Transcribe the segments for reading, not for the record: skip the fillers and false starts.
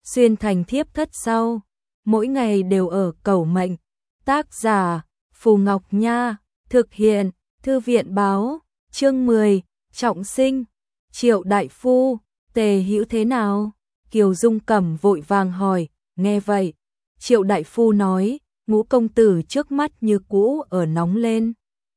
xuyên thành thiếp thất sau, mỗi ngày đều ở cầu mệnh. Tác giả Phù Ngọc Nha, thực hiện Thư viện báo. Chương 10, trọng sinh. Triệu đại phu, Tề Hữu thế nào? Kiều Dung Cẩm vội vàng hỏi. Nghe vậy, Triệu đại phu nói, Ngũ công tử trước mắt như cũ ở nóng lên.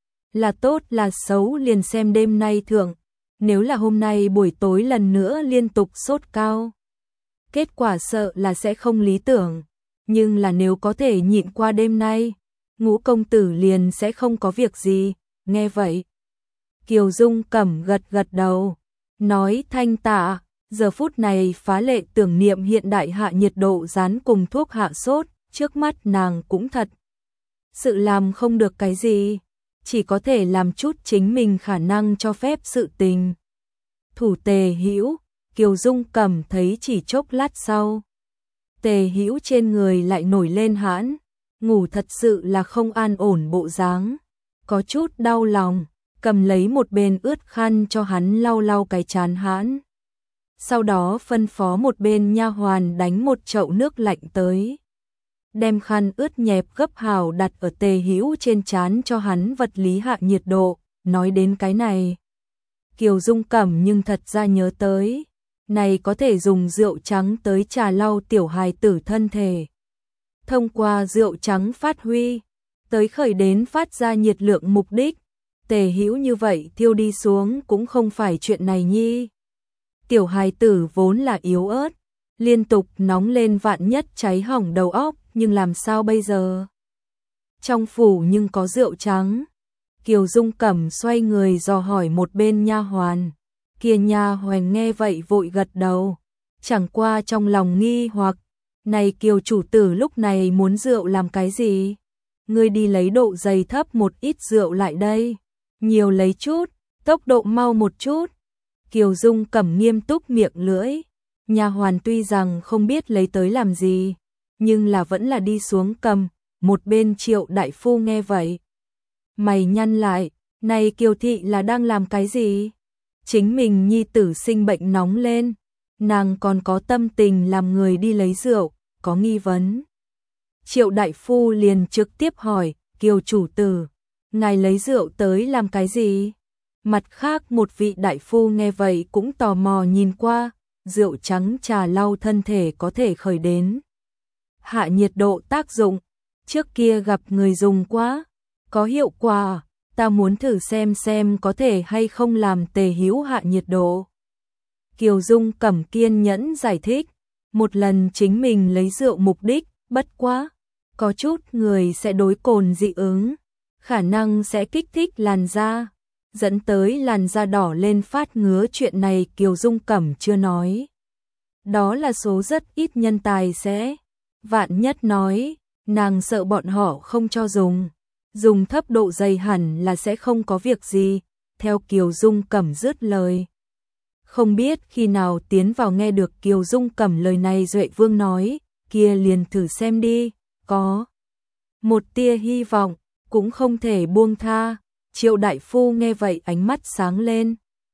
Là tốt là xấu liền xem đêm nay thượng, nếu là hôm nay buổi tối lần nữa liên tục sốt cao, kết quả sợ là sẽ không lý tưởng, nhưng là nếu có thể nhịn qua đêm nay, Ngũ công tử liền sẽ không có việc gì. Nghe vậy, Kiều Dung Cẩm gật gật đầu, nói thanh tạ. Giờ phút này phá lệ tưởng niệm hiện đại hạ nhiệt độ dán cùng thuốc hạ sốt, trước mắt nàng cũng thật sự làm không được cái gì, chỉ có thể làm chút chính mình khả năng cho phép sự tình. Thủ Tề Hữu, Kiều Dung Cẩm thấy chỉ chốc lát sau, Tề Hữu trên người lại nổi lên hãn, ngủ thật sự là không an ổn bộ dáng, có chút đau lòng, cầm lấy một bên ướt khăn cho hắn lau lau cái trán hãn. Sau đó phân phó một bên nha hoàn đánh một chậu nước lạnh tới, đem khăn ướt nhẹp gấp hào đặt ở Tề Hữu trên trán cho hắn vật lý hạ nhiệt độ. Nói đến cái này, Kiều Dung Cẩm nhưng thật ra nhớ tới, này có thể dùng rượu trắng tới trà lau tiểu hài tử thân thể. Thông qua rượu trắng phát huy, tới khởi đến phát ra nhiệt lượng mục đích, Tề Hữu như vậy thiêu đi xuống cũng không phải chuyện này nhi. Tiểu hài tử vốn là yếu ớt, liên tục nóng lên vạn nhất cháy hỏng đầu óc, nhưng làm sao bây giờ? Trong phủ nhưng có rượu trắng. Kiều Dung Cẩm xoay người dò hỏi một bên nha hoàn. Kia nha hoàn nghe vậy vội gật đầu, chẳng qua trong lòng nghi hoặc, này Kiều chủ tử lúc này muốn rượu làm cái gì? Ngươi đi lấy độ dày thấp một ít rượu lại đây, nhiều lấy chút, tốc độ mau một chút. Kiều Dung Cẩm nghiêm túc miệng lưỡi, nha hoàn tuy rằng không biết lấy tới làm gì, nhưng là vẫn là đi xuống cầm. Một bên Triệu đại phu nghe vậy, mày nhăn lại, này Kiều thị là đang làm cái gì? Chính mình nhi tử sinh bệnh nóng lên, nàng còn có tâm tình làm người đi lấy rượu, có nghi vấn. Triệu đại phu liền trực tiếp hỏi, Kiều chủ tử, ngài lấy rượu tới làm cái gì? Mặt khác một vị đại phu nghe vậy cũng tò mò nhìn qua, rượu trắng trà lau thân thể có thể khởi đến hạ nhiệt độ tác dụng, trước kia gặp người dùng quá, có hiệu quả, ta muốn thử xem có thể hay không làm Tề Hữu hạ nhiệt độ. Kiều Dung Cẩm kiên nhẫn giải thích, một lần chính mình lấy rượu mục đích, bất quá, có chút người sẽ đối cồn dị ứng, khả năng sẽ kích thích làn da, dẫn tới làn da đỏ lên phát ngứa, chuyện này Kiều Dung Cẩm chưa nói. Đó là số rất ít nhân tài sẽ, vạn nhất nói, nàng sợ bọn họ không cho dùng thấp độ dày hẳn là sẽ không có việc gì, theo Kiều Dung Cẩm dứt lời. Không biết khi nào tiến vào nghe được Kiều Dung Cẩm lời này, Duệ Vương nói, kia liền thử xem đi, có một tia hy vọng, cũng không thể buông tha. Triệu đại phu nghe vậy ánh mắt sáng lên.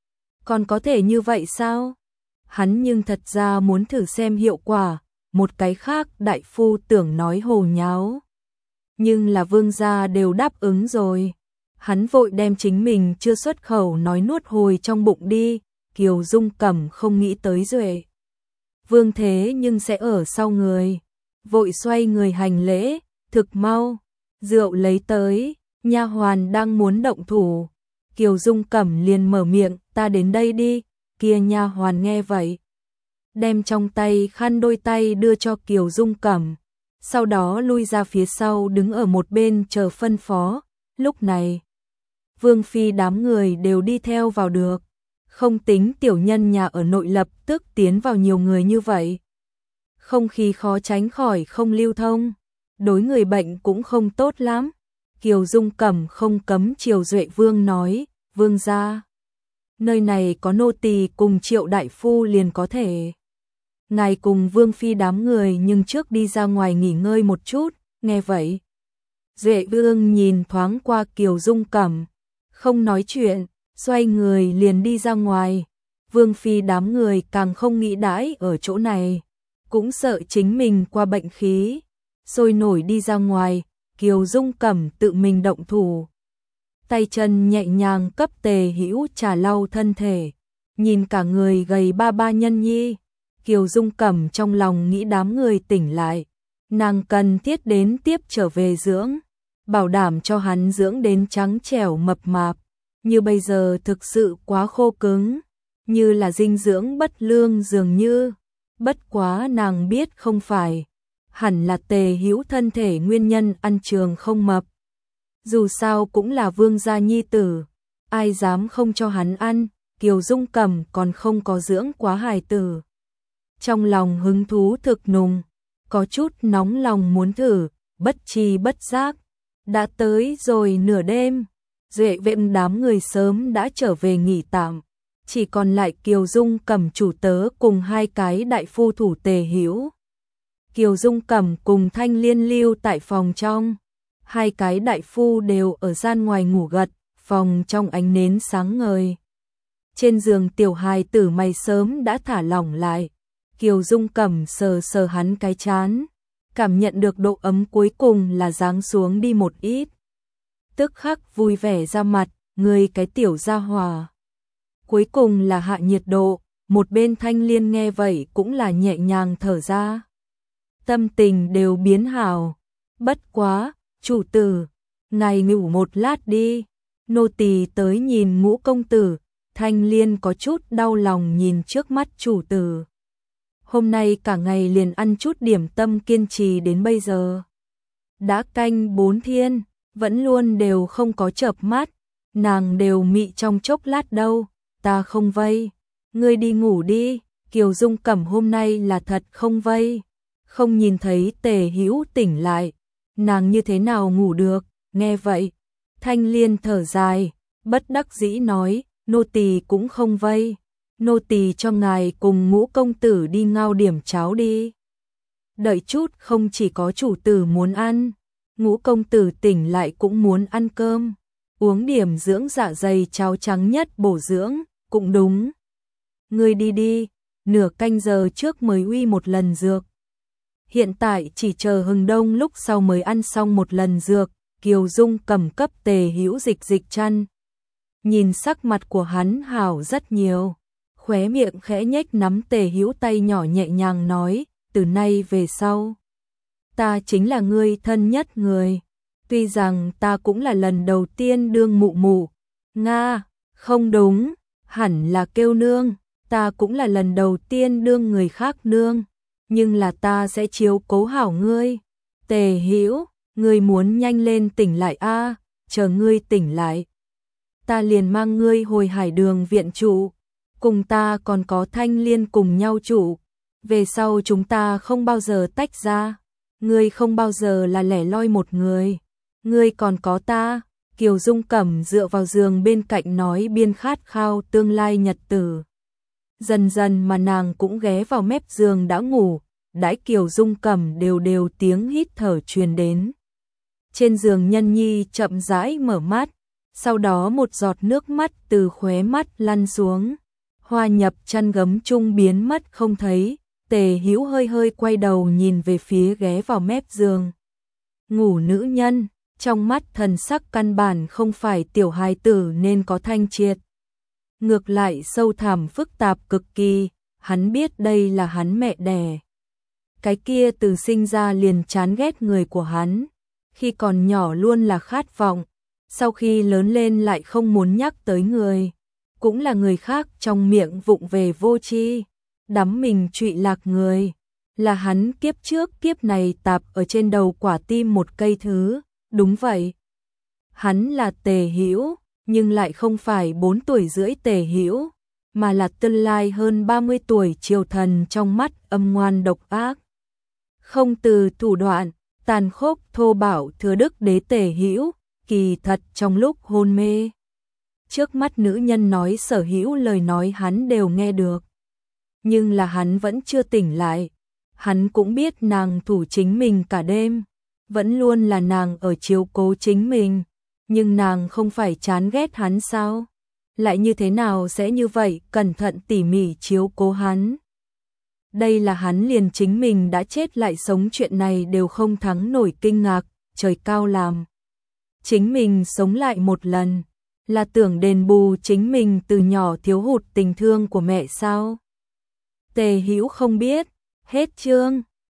Còn có thể như vậy sao? Hắn nhưng thật ra muốn thử xem hiệu quả. Một cái khác đại phu tưởng nói hồ nháo, nhưng là vương gia đều đáp ứng rồi. Hắn vội đem chính mình chưa xuất khẩu nói nuốt hồi trong bụng đi. Kiều Dung Cẩm không nghĩ tới Duệ Vương thế nhưng sẽ ở sau người, vội xoay người hành lễ, thực mau, rượu lấy tới. Nha hoàn đang muốn động thủ, Kiều Dung Cẩm liền mở miệng, ta đến đây đi. Kia nha hoàn nghe vậy, đem trong tay khăn đôi tay đưa cho Kiều Dung Cẩm, sau đó lui ra phía sau đứng ở một bên chờ phân phó. Lúc này, vương phi đám người đều đi theo vào được, không tính tiểu nhân nhà ở nội lập tức tiến vào nhiều người như vậy. Không khí khó tránh khỏi không lưu thông, đối người bệnh cũng không tốt lắm. Kiều Dung Cẩm không cấm chiều Duệ Vương nói, vương gia, nơi này có nô tỳ cùng Triệu đại phu liền có thể. Ngài cùng vương phi đám người nhưng trước đi ra ngoài nghỉ ngơi một chút. Nghe vậy, Duệ Vương nhìn thoáng qua Kiều Dung Cẩm, không nói chuyện, xoay người liền đi ra ngoài. Vương phi đám người càng không nghĩ đãi ở chỗ này, cũng sợ chính mình qua bệnh khí, sôi nổi đi ra ngoài, Kiều Dung Cẩm tự mình động thủ. Tay chân nhẹ nhàng cấp Tề Hữu trà lau thân thể, nhìn cả người gầy ba ba nhân nhi, Kiều Dung Cẩm trong lòng nghĩ đám người tỉnh lại, nàng cần thiết đến tiếp trở về dưỡng, bảo đảm cho hắn dưỡng đến trắng trẻo mập mạp, như bây giờ thực sự quá khô cứng, như là dinh dưỡng bất lương dường như, bất quá nàng biết không phải, hẳn là Tề Hữu thân thể nguyên nhân ăn trường không mập. Dù sao cũng là vương gia nhi tử, ai dám không cho hắn ăn, Kiều Dung Cẩm còn không có dưỡng quá hài tử. Trong lòng hứng thú thực nùng, có chút nóng lòng muốn thử, bất tri bất giác. Đã tới rồi nửa đêm, Duệ Vệ đám người sớm đã trở về nghỉ tạm, chỉ còn lại Kiều Dung Cẩm chủ tớ cùng hai cái đại phu thủ Tề Hữu. Kiều Dung Cẩm cùng Thanh Liên lưu tại phòng trong, hai cái đại phu đều ở gian ngoài ngủ gật, phòng trong ánh nến sáng ngời. Trên giường tiểu hài tử mày sớm đã thả lỏng lại, Kiều Dung Cẩm sờ sờ hắn cái trán, cảm nhận được độ ấm cuối cùng là giáng xuống đi một ít. Tức khắc vui vẻ ra mặt, người cái tiểu gia hòa. Cuối cùng là hạ nhiệt độ, một bên Thanh Liên nghe vậy cũng là nhẹ nhàng thở ra. Tâm tình đều biến hảo, bất quá, chủ tử, ngài ngủ một lát đi, nô tỳ tới nhìn Ngũ công tử. Thanh Liên có chút đau lòng nhìn trước mắt chủ tử. Hôm nay cả ngày liền ăn chút điểm tâm kiên trì đến bây giờ. Đã canh 4 thiên, vẫn luôn đều không có chợp mắt, nàng đều mị trong chốc lát đâu, ta không vây. Ngươi đi ngủ đi, Kiều Dung Cẩm hôm nay là thật không vây. Không nhìn thấy Tề Hữu tỉnh lại, nàng như thế nào ngủ được, nghe vậy. Thanh Liên thở dài, bất đắc dĩ nói, nô tỳ cũng không vây, nô tỳ cho ngài cùng Ngũ công tử đi ngao điểm cháo đi. Đợi chút không chỉ có chủ tử muốn ăn, Ngũ công tử tỉnh lại cũng muốn ăn cơm, uống điểm dưỡng dạ dày cháo trắng nhất bổ dưỡng, cũng đúng. Ngươi đi đi, nửa canh giờ trước mới uy một lần dược. Hiện tại chỉ chờ hừng đông lúc sau mới ăn xong một lần dược, Kiều Dung Cẩm cấp Tề Hữu dịch dịch chăn. Nhìn sắc mặt của hắn hảo rất nhiều, khóe miệng khẽ nhếch nắm Tề Hữu tay nhỏ nhẹ nhàng nói, từ nay về sau, ta chính là ngươi thân nhất người, tuy rằng ta cũng là lần đầu tiên đương mụ mụ, Nga, không đúng, hẳn là kêu nương, ta cũng là lần đầu tiên đương người khác nương, nhưng là ta sẽ chiếu cố hảo ngươi, Tề Hữu, ngươi muốn nhanh lên tỉnh lại a, chờ ngươi tỉnh lại. Ta liền mang ngươi hồi Hải Đường viện trụ, cùng ta còn có Thanh Liên cùng nhau trụ, về sau chúng ta không bao giờ tách ra, ngươi không bao giờ là lẻ loi một người, ngươi còn có ta. Kiều Dung Cẩm dựa vào giường bên cạnh nói biên khát khao tương lai nhật tử. Dần dần mà nàng cũng ghé vào mép giường đã ngủ, đãi Kiều Dung Cẩm đều đều tiếng hít thở truyền đến. Trên giường nhân nhi chậm rãi mở mắt, sau đó một giọt nước mắt từ khóe mắt lăn xuống, hoa nhập chăn gấm chung biến mất không thấy. Tề Hữu hơi hơi quay đầu nhìn về phía ghé vào mép giường ngủ nữ nhân, trong mắt thần sắc căn bản không phải tiểu hài tử nên có thanh triệt, ngược lại sâu thẳm phức tạp cực kỳ. Hắn biết đây là hắn mẹ đẻ, cái kia từ sinh ra liền chán ghét người của hắn, khi còn nhỏ luôn là khát vọng, sau khi lớn lên lại không muốn nhắc tới người, cũng là người khác trong miệng vụng về vô tri, đắm mình trụy lạc người, là hắn kiếp trước kiếp này tạp ở trên đầu quả tim một cây thứ. Đúng vậy, hắn là Tề Hữu, nhưng lại không phải 4 tuổi rưỡi Tề Hữu, mà là tương lai hơn 30 tuổi triều thần trong mắt âm ngoan độc ác, không từ thủ đoạn, tàn khốc thô bạo thừa đức đế Tề Hữu. Kỳ thật trong lúc hôn mê, trước mắt nữ nhân nói sở hữu lời nói hắn đều nghe được, nhưng là hắn vẫn chưa tỉnh lại. Hắn cũng biết nàng thủ chính mình cả đêm, vẫn luôn là nàng ở chiếu cố chính mình, nhưng nàng không phải chán ghét hắn sao? Lại như thế nào sẽ như vậy cẩn thận tỉ mỉ chiếu cố hắn? đây là hắn liền chính mình đã chết lại sống chuyện này đều không thắng nổi kinh ngạc, trời cao làm. Chính mình sống lại một lần, là tưởng đền bù chính mình từ nhỏ thiếu hụt tình thương của mẹ sao? Tề Hữu không biết, hết chương.